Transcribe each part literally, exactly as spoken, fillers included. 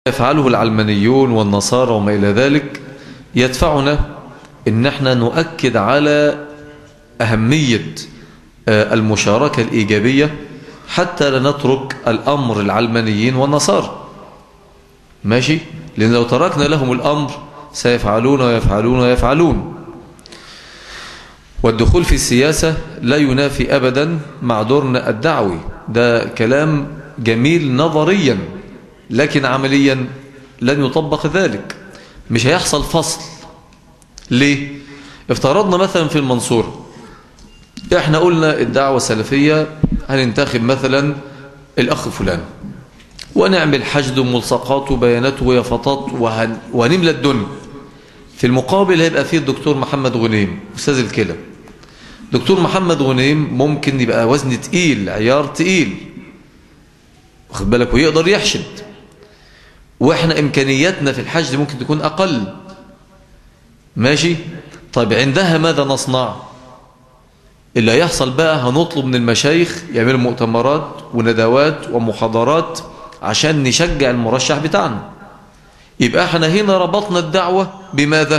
يفعله العلمانيون والنصارى وما إلى ذلك يدفعنا إن احنا نؤكد على أهمية المشاركة الإيجابية حتى لا نترك الأمر العلمانيين والنصارى. ماشي؟ لأن لو تركنا لهم الأمر سيفعلون ويفعلون ويفعلون. والدخول في السياسة لا ينافي أبدا مع دورنا الدعوي، ده كلام جميل نظريا، لكن عمليا لن يطبق ذلك، مش هيحصل فصل. ليه؟ افترضنا مثلا في المنصورة احنا قلنا الدعوة السلفية هننتخب مثلا الأخ فلان ونعمل حشد وملصقات وبيانات ويافطات وهن... وهنملى الدنيا. في المقابل هيبقى فيه الدكتور محمد غنيم أستاذ الكلى. دكتور محمد غنيم ممكن يبقى وزن تقيل، عيار تقيل، واخد بالك، ويقدر يحشد، واحنا امكانياتنا في الحشد ممكن تكون اقل. ماشي؟ طيب عندها ماذا نصنع؟ اللي هيحصل بقى هنطلب من المشايخ يعملوا مؤتمرات وندوات ومحاضرات عشان نشجع المرشح بتاعنا. يبقى احنا هنا ربطنا الدعوة بماذا؟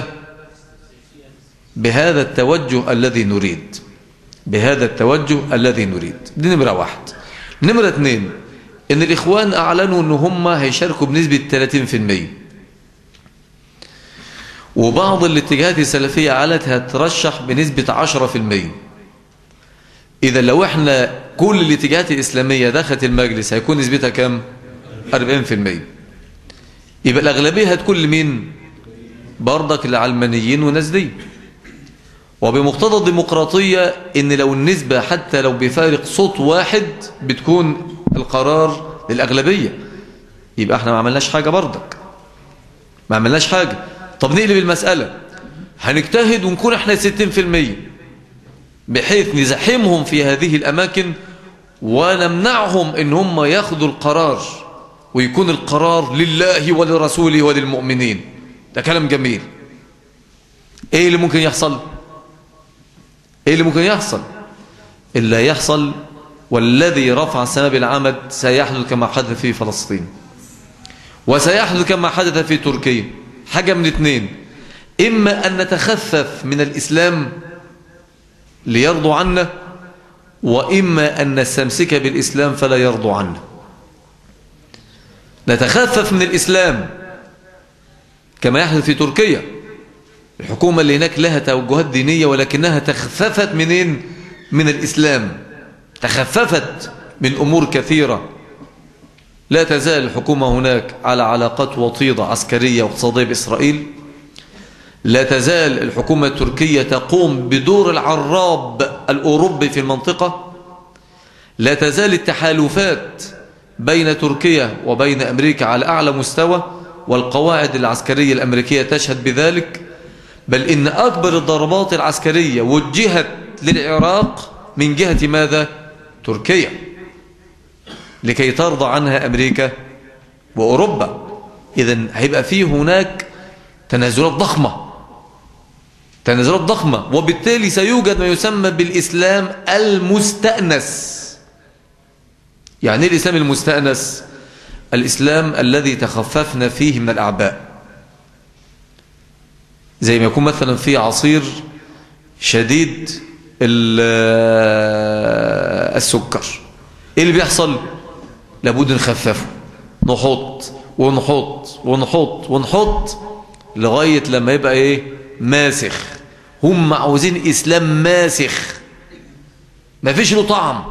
بهذا التوجه الذي نريد، بهذا التوجه الذي نريد. دي نمرة واحد. نمرة اتنين، ان الاخوان اعلنوا ان هم هيشاركوا بنسبة ثلاثين بالمئة، وبعض الاتجاهات السلفية علت هترشح بنسبة عشرة بالمئة. اذا لو احنا كل الاتجاهات الاسلامية دخلت المجلس هيكون نسبتها كام؟ أربعين بالمئة. يبقى الاغلبية هتكون لمين؟ برضك العلمانيين وناس دي. وبمقتضى الديمقراطية ان لو النسبة حتى لو بفارق صوت واحد بتكون القرار للأغلبية، يبقى احنا ما عملناش حاجة برضك، ما عملناش حاجة. طب نقلب المسألة، هنجتهد ونكون احنا ستين بالمئة بحيث نزحمهم في هذه الأماكن ونمنعهم ان هم ياخدوا القرار ويكون القرار لله ولرسوله وللمؤمنين. ده كلام جميل. ايه اللي ممكن يحصل؟ ايه اللي ممكن يحصل؟ اللي يحصل والذي رفع السماء بالعمد سيحدث كما حدث في فلسطين، وسيحدث كما حدث في تركيا. حاجة من اثنين، إما أن نتخفف من الإسلام ليرضوا عنا، وإما أن نستمسك بالإسلام فلا يرضوا عنا. نتخفف من الإسلام كما يحدث في تركيا، الحكومة اللي هناك لها توجهات دينية ولكنها تخففت منين؟ من الإسلام، تخففت من أمور كثيرة. لا تزال الحكومة هناك على علاقات وطيدة عسكرية واقتصادية بإسرائيل. لا تزال الحكومة التركية تقوم بدور العراب الأوروبي في المنطقة. لا تزال التحالفات بين تركيا وبين أمريكا على أعلى مستوى، والقواعد العسكرية الأمريكية تشهد بذلك. بل إن أكبر الضربات العسكرية وجهت للعراق من جهة ماذا؟ تركيا، لكي ترضى عنها أمريكا وأوروبا. إذن هيبقى فيه هناك تنازلات ضخمة، تنازلات ضخمة، وبالتالي سيوجد ما يسمى بالإسلام المستأنس. يعني إيه الإسلام المستأنس؟ الإسلام الذي تخففنا فيه من الأعباء. زي ما يكون مثلا في عصير شديد السكر، ايه اللي بيحصل؟ لابد نخففه، نحط ونحط ونحط ونحط لغاية لما يبقى ايه؟ ماسخ. هم عاوزين اسلام ماسخ ما فيش له طعم،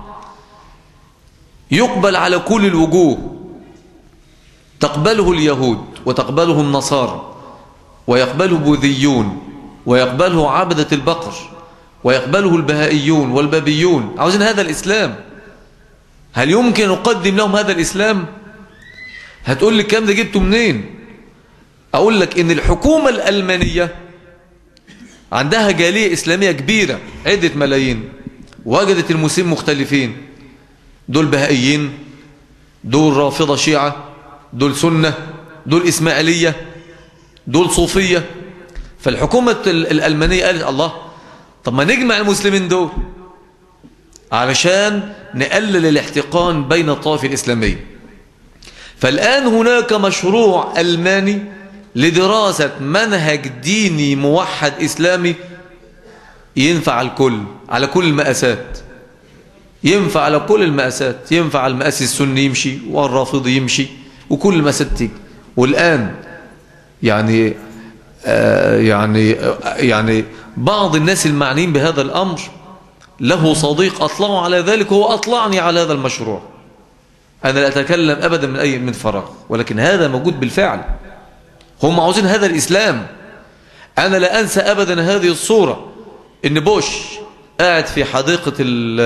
يقبل على كل الوجوه، تقبله اليهود وتقبله النصارى ويقبله بوذيون ويقبله عبدة البقر ويقبله البهائيون والبابيون. عاوزين هذا الإسلام. هل يمكن نقدم لهم هذا الإسلام؟ هتقول لي الكلام ده جبته منين؟ أقول لك إن الحكومة الألمانية عندها جالية إسلامية كبيرة عدة ملايين، وجدت المسلمين مختلفين، دول بهائيين، دول رافضة شيعة، دول سنة، دول إسماعيلية، دول صوفية. فالحكومة الألمانية قالت الله، طب ما نجمع المسلمين دول علشان نقلل الاحتقان بين الطوائف الإسلامية. فالآن هناك مشروع ألماني لدراسة منهج ديني موحد إسلامي ينفع الكل على كل المقاسات، ينفع على كل المقاسات، ينفع على المقاس السني يمشي والرافضي يمشي وكل المقاسات تيجي. والآن يعني آه يعني آه يعني بعض الناس المعنيين بهذا الأمر له صديق أطلعوا على ذلك، هو أطلعني على هذا المشروع. أنا لا أتكلم أبدا من أي من فراغ، ولكن هذا موجود بالفعل. هم عاوزين هذا الإسلام. أنا لا أنسى أبدا هذه الصورة، إن بوش قاعد في حديقة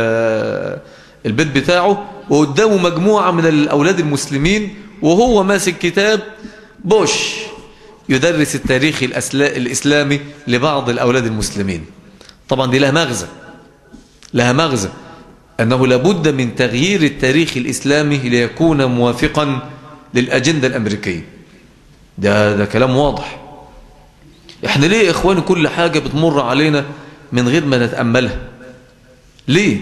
البيت بتاعه وقدامه مجموعة من الأولاد المسلمين وهو ماسك كتاب. بوش يدرس التاريخ الإسلامي لبعض الأولاد المسلمين. طبعا دي لها مغزى، لها مغزى أنه لابد من تغيير التاريخ الإسلامي ليكون موافقا للأجندة الأمريكية. ده, ده كلام واضح. احنا ليه يا إخواني كل حاجة بتمر علينا من غير ما نتأملها؟ ليه؟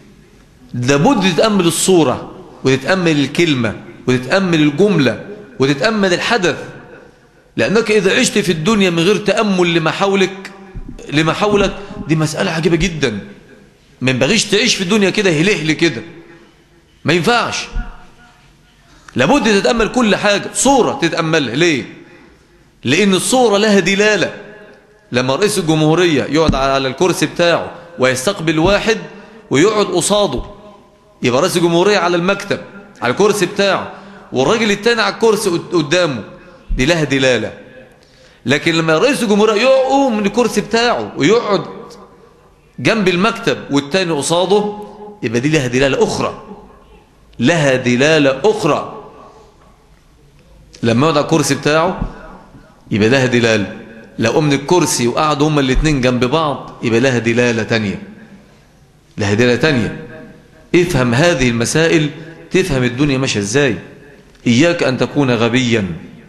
لابد تتأمل الصورة وتتأمل الكلمة وتتأمل الجملة وتتأمل الحدث، لأنك إذا عشت في الدنيا من غير تأمل لما حولك لما حولك دي مسألة عجيبة جدا. ما ينبغيش تعيش في الدنيا كده هلهل كده، ما ينفعش. لابد تتأمل كل حاجة، صورة تتأملها. ليه؟ لأن الصورة لها دلالة. لما رئيس الجمهورية يقعد على الكرسي بتاعه ويستقبل واحد ويقعد قصاده، يبقى رئيس الجمهورية على المكتب على الكرسي بتاعه والراجل التاني على الكرسي قدامه، دي لها دلالة. لكن لما رئيس الجمهورية يقوم من الكرسي بتاعه ويقعد جنب المكتب والتاني قصاده، يبقى دي لها دلالة أخرى، لها دلالة أخرى. لما يقعد على الكرسي بتاعه يبقى لها دلالة، لو قام من الكرسي وقعدوا هما الاثنين جنب بعض يبقى لها دلالة تانية، لها دلالة تانية. افهم هذه المسائل تفهم الدنيا ماشية ازاي. إياك أن تكون غبيا،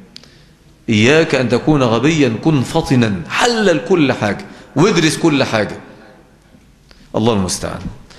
إياك أن تكون غبيا، كن فطنا، حلل كل حاجة وادرس كل حاجة. الله المستعان.